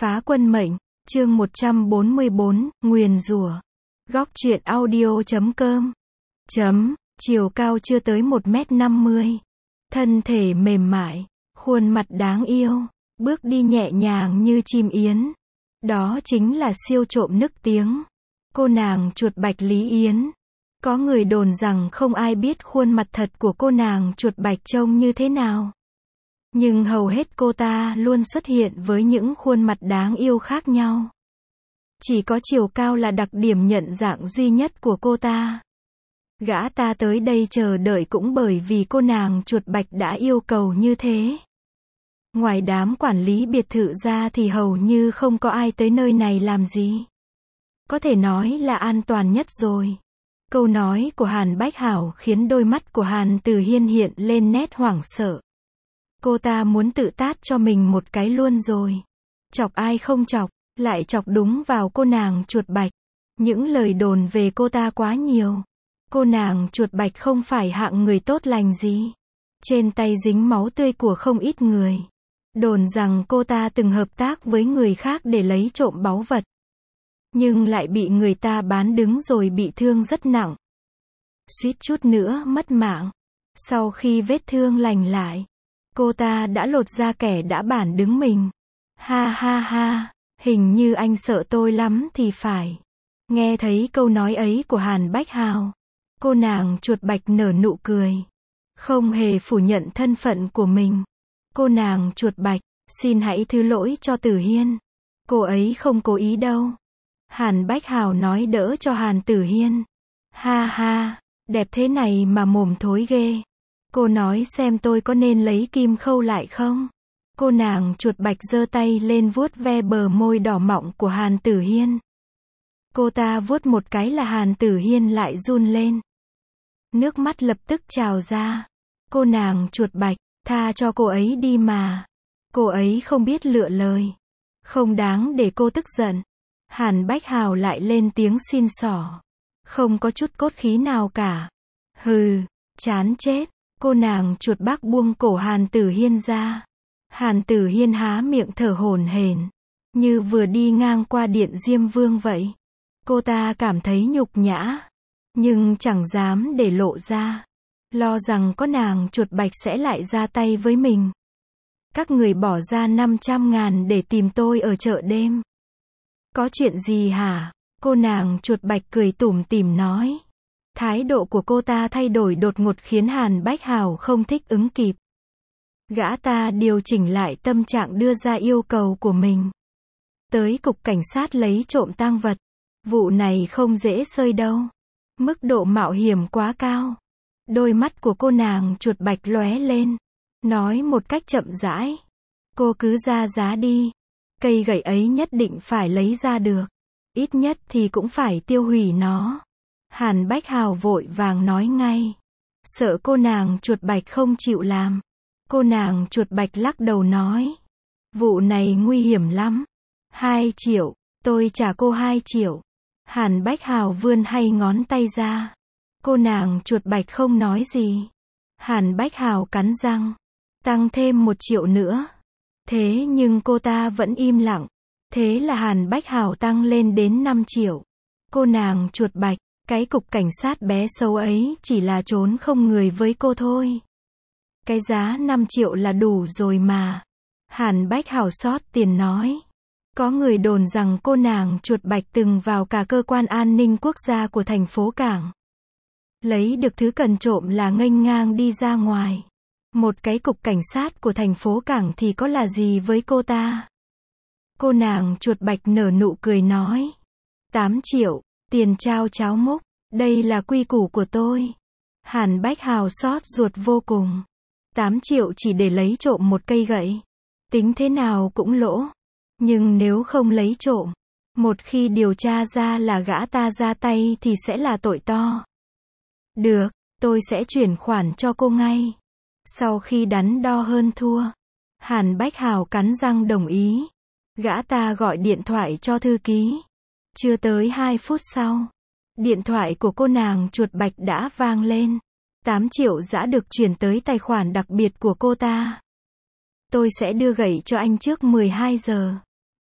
Phá quân mệnh, chương 144, nguyền rủa. Góc truyện audio.com. Chiều cao chưa tới 1m50. Thân thể mềm mại, khuôn mặt đáng yêu, bước đi nhẹ nhàng như chim yến. Đó chính là siêu trộm nức tiếng. Cô nàng chuột bạch Lý Yến. Có người đồn rằng không ai biết khuôn mặt thật của cô nàng chuột bạch trông như thế nào. Nhưng hầu hết cô ta luôn xuất hiện với những khuôn mặt đáng yêu khác nhau. Chỉ có chiều cao là đặc điểm nhận dạng duy nhất của cô ta. Gã ta tới đây chờ đợi cũng bởi vì cô nàng chuột bạch đã yêu cầu như thế. Ngoài đám quản lý biệt thự ra thì hầu như không có ai tới nơi này làm gì. Có thể nói là an toàn nhất rồi. Câu nói của Hàn Bách Hảo khiến đôi mắt của Hàn Tử Hiên hiện lên nét hoảng sợ. Cô ta muốn tự tát cho mình một cái luôn rồi. Chọc ai không chọc, lại chọc đúng vào cô nàng chuột bạch. Những lời đồn về cô ta quá nhiều. Cô nàng chuột bạch không phải hạng người tốt lành gì. Trên tay dính máu tươi của không ít người. Đồn rằng cô ta từng hợp tác với người khác để lấy trộm báu vật. Nhưng lại bị người ta bán đứng rồi bị thương rất nặng. Suýt chút nữa mất mạng. Sau khi vết thương lành lại, cô ta đã lột ra kẻ đã bản đứng mình. Ha ha ha, hình như anh sợ tôi lắm thì phải. Nghe thấy câu nói ấy của Hàn Bách Hào, cô nàng chuột bạch nở nụ cười. Không hề phủ nhận thân phận của mình. Cô nàng chuột bạch, xin hãy thứ lỗi cho Tử Hiên. Cô ấy không cố ý đâu. Hàn Bách Hào nói đỡ cho Hàn Tử Hiên. Ha ha, đẹp thế này mà mồm thối ghê. Cô nói xem tôi có nên lấy kim khâu lại không? Cô nàng chuột bạch giơ tay lên vuốt ve bờ môi đỏ mọng của Hàn Tử Hiên. Cô ta vuốt một cái là Hàn Tử Hiên lại run lên. Nước mắt lập tức trào ra. Cô nàng chuột bạch, tha cho cô ấy đi mà. Cô ấy không biết lựa lời. Không đáng để cô tức giận. Hàn Bách Hào lại lên tiếng xin xỏ. Không có chút cốt khí nào cả. Hừ, chán chết. Cô nàng chuột bác buông cổ Hàn Tử Hiên ra. Hàn Tử Hiên há miệng thở hổn hển, như vừa đi ngang qua điện Diêm Vương vậy. Cô ta cảm thấy nhục nhã, nhưng chẳng dám để lộ ra. Lo rằng có nàng chuột bạch sẽ lại ra tay với mình. Các người bỏ ra 500.000 để tìm tôi ở chợ đêm. Có chuyện gì hả? Cô nàng chuột bạch cười tủm tỉm nói. Thái độ của cô ta thay đổi đột ngột khiến Hàn Bách Hào không thích ứng kịp. Gã ta điều chỉnh lại tâm trạng đưa ra yêu cầu của mình. Tới cục cảnh sát lấy trộm tang vật. Vụ này không dễ xơi đâu. Mức độ mạo hiểm quá cao. Đôi mắt của cô nàng chuột bạch lóe lên. Nói một cách chậm rãi. Cô cứ ra giá đi. Cây gậy ấy nhất định phải lấy ra được. Ít nhất thì cũng phải tiêu hủy nó. Hàn Bách Hào vội vàng nói ngay. Sợ cô nàng chuột bạch không chịu làm. Cô nàng chuột bạch lắc đầu nói. Vụ này nguy hiểm lắm. 2 triệu, tôi trả cô 2 triệu. Hàn Bách Hào vươn hai ngón tay ra. Cô nàng chuột bạch không nói gì. Hàn Bách Hào cắn răng. Tăng thêm 1 triệu nữa. Thế nhưng cô ta vẫn im lặng. Thế là Hàn Bách Hào tăng lên đến 5 triệu. Cô nàng chuột bạch, cái cục cảnh sát bé xấu ấy chỉ là trốn không người với cô thôi. Cái giá 5 triệu là đủ rồi mà. Hàn Bách Hào xót tiền nói. Có người đồn rằng cô nàng chuột bạch từng vào cả cơ quan an ninh quốc gia của thành phố Cảng. Lấy được thứ cần trộm là nghênh ngang đi ra ngoài. Một cái cục cảnh sát của thành phố Cảng thì có là gì với cô ta? Cô nàng chuột bạch nở nụ cười nói. 8 triệu, tiền trao cháo múc. Đây là quy củ của tôi. Hàn Bách Hào xót ruột vô cùng. 8 triệu chỉ để lấy trộm một cây gậy. Tính thế nào cũng lỗ. Nhưng nếu không lấy trộm, một khi điều tra ra là gã ta ra tay thì sẽ là tội to. Được, tôi sẽ chuyển khoản cho cô ngay. Sau khi đắn đo hơn thua, Hàn Bách Hào cắn răng đồng ý. Gã ta gọi điện thoại cho thư ký. Chưa tới 2 phút sau, điện thoại của cô nàng chuột bạch đã vang lên. 8 triệu đã được chuyển tới tài khoản đặc biệt của cô ta. Tôi sẽ đưa gậy cho anh trước 12 giờ.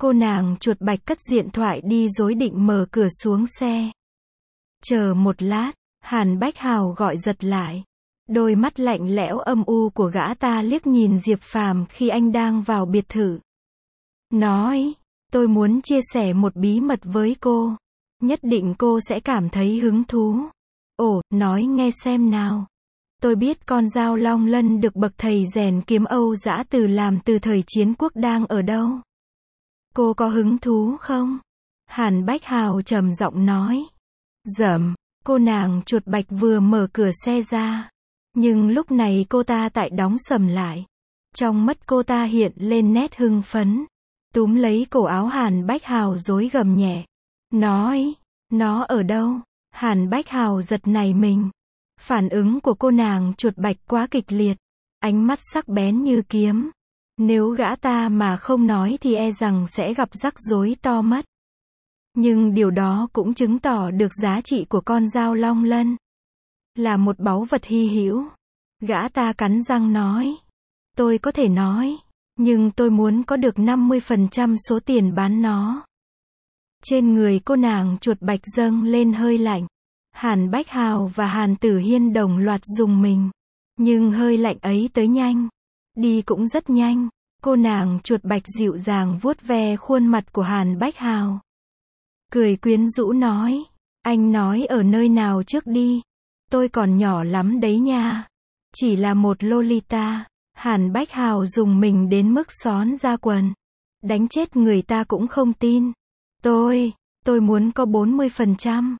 Cô nàng chuột bạch cất điện thoại đi rồi định mở cửa xuống xe. Chờ một lát, Hàn Bách Hào gọi giật lại. Đôi mắt lạnh lẽo âm u của gã ta liếc nhìn Diệp Phàm khi anh đang vào biệt thự. Nói, tôi muốn chia sẻ một bí mật với cô. Nhất định cô sẽ cảm thấy hứng thú. Ồ, nói nghe xem nào. Tôi biết con dao long lân được bậc thầy rèn kiếm Âu Dã Từ làm từ thời chiến quốc đang ở đâu. Cô có hứng thú không? Hàn Bách Hào trầm giọng nói. Dầm, cô nàng chuột bạch vừa mở cửa xe ra. Nhưng lúc này cô ta tại đóng sầm lại. Trong mắt cô ta hiện lên nét hưng phấn. Túm lấy cổ áo Hàn Bách Hào rối gầm nhẹ. Nói, nó ở đâu? Hàn Bách Hào giật nảy mình. Phản ứng của cô nàng chuột bạch quá kịch liệt. Ánh mắt sắc bén như kiếm. Nếu gã ta mà không nói thì e rằng sẽ gặp rắc rối to mất. Nhưng điều đó cũng chứng tỏ được giá trị của con dao long lân. Là một báu vật hy hữu. Gã ta cắn răng nói. Tôi có thể nói. Nhưng tôi muốn có được 50% số tiền bán nó. Trên người cô nàng chuột bạch dâng lên hơi lạnh. Hàn Bách Hào và Hàn Tử Hiên đồng loạt rùng mình. Nhưng hơi lạnh ấy tới nhanh. Đi cũng rất nhanh. Cô nàng chuột bạch dịu dàng vuốt ve khuôn mặt của Hàn Bách Hào. Cười quyến rũ nói. Anh nói ở nơi nào trước đi. Tôi còn nhỏ lắm đấy nha. Chỉ là một Lolita. Hàn Bách Hào dùng mình đến mức xón ra quần. Đánh chết người ta cũng không tin. Tôi muốn có 40%.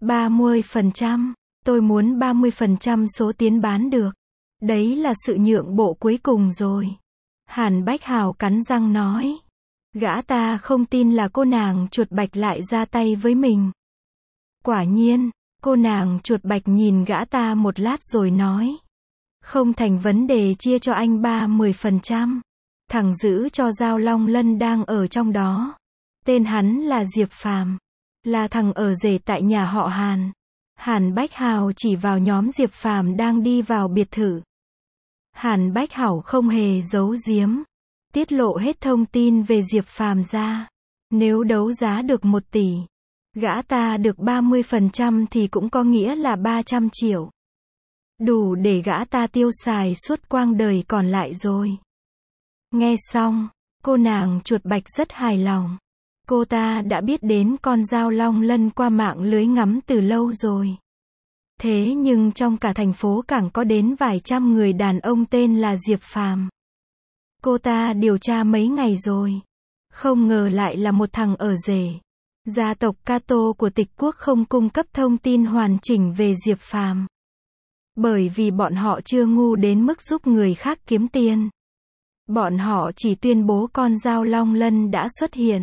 30%. Tôi muốn 30% số tiền bán được. Đấy là sự nhượng bộ cuối cùng rồi. Hàn Bách Hào cắn răng nói. Gã ta không tin là cô nàng chuột bạch lại ra tay với mình. Quả nhiên, cô nàng chuột bạch nhìn gã ta một lát rồi nói. Không thành vấn đề, chia cho anh 30%. Thằng giữ cho dao long lân đang ở trong đó. Tên hắn là Diệp Phàm. Là thằng ở rể tại nhà họ Hàn. Hàn Bách Hào chỉ vào nhóm Diệp Phàm đang đi vào biệt thự. Hàn Bách Hảo không hề giấu giếm. Tiết lộ hết thông tin về Diệp Phàm ra. Nếu đấu giá được 1 tỷ. Gã ta được 30% thì cũng có nghĩa là 300 triệu. Đủ để gã ta tiêu xài suốt quãng đời còn lại rồi. Nghe xong, cô nàng chuột bạch rất hài lòng. Cô ta đã biết đến con dao long lân qua mạng lưới ngắm từ lâu rồi. Thế nhưng trong cả thành phố càng có đến vài trăm người đàn ông tên là Diệp Phàm. Cô ta điều tra mấy ngày rồi. Không ngờ lại là một thằng ở rể. Gia tộc Cato của Tịch quốc không cung cấp thông tin hoàn chỉnh về Diệp Phàm. Bởi vì bọn họ chưa ngu đến mức giúp người khác kiếm tiền. Bọn họ chỉ tuyên bố con dao long lân đã xuất hiện.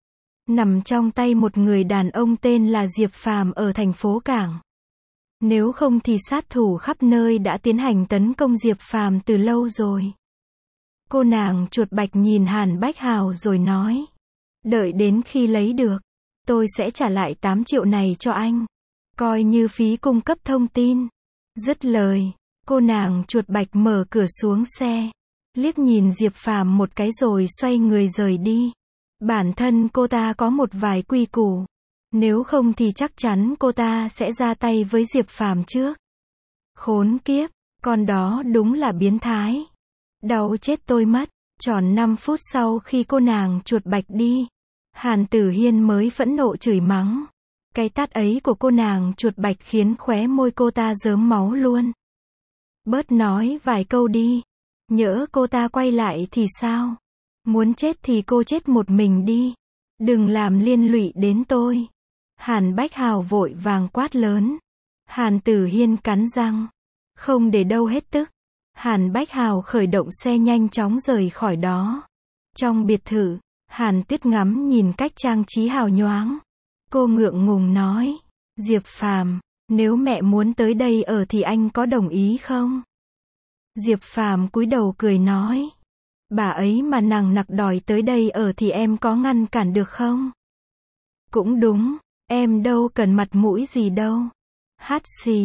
Nằm trong tay một người đàn ông tên là Diệp Phàm ở thành phố Cảng. Nếu không thì sát thủ khắp nơi đã tiến hành tấn công Diệp Phàm từ lâu rồi. Cô nàng chuột bạch nhìn Hàn Bách Hào rồi nói. Đợi đến khi lấy được, tôi sẽ trả lại 8 triệu này cho anh. Coi như phí cung cấp thông tin. Dứt lời, cô nàng chuột bạch mở cửa xuống xe. Liếc nhìn Diệp Phàm một cái rồi xoay người rời đi. Bản thân cô ta có một vài quy củ. Nếu không thì chắc chắn cô ta sẽ ra tay với Diệp Phàm trước. Khốn kiếp, con đó đúng là biến thái. Đau chết tôi mất. Tròn 5 phút sau khi cô nàng chuột bạch đi, Hàn Tử Hiên mới phẫn nộ chửi mắng. Cái tát ấy của cô nàng chuột bạch khiến khóe môi cô ta rớm máu luôn. Bớt nói vài câu đi. Nhỡ cô ta quay lại thì sao? Muốn chết thì cô chết một mình đi. Đừng làm liên lụy đến tôi. Hàn Bách Hào vội vàng quát lớn. Hàn Tử Hiên cắn răng. Không để đâu hết tức. Hàn Bách Hào khởi động xe nhanh chóng rời khỏi đó. Trong biệt thự, Hàn Tuyết ngắm nhìn cách trang trí hào nhoáng. Cô ngượng ngùng nói. Diệp Phàm, nếu mẹ muốn tới đây ở thì anh có đồng ý không? Diệp Phàm cúi đầu cười nói. Bà ấy mà nằng nặc đòi tới đây ở thì em có ngăn cản được không? Cũng đúng, em đâu cần mặt mũi gì đâu. Hát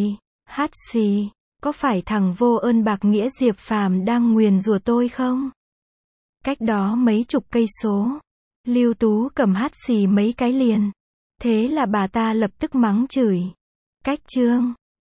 xì, có phải thằng vô ơn bạc nghĩa Diệp Phàm đang nguyền rủa tôi không? Cách đó mấy chục cây số, Lưu Tú Cầm hắt xì mấy cái liền. Thế là bà ta lập tức mắng chửi. Cách chương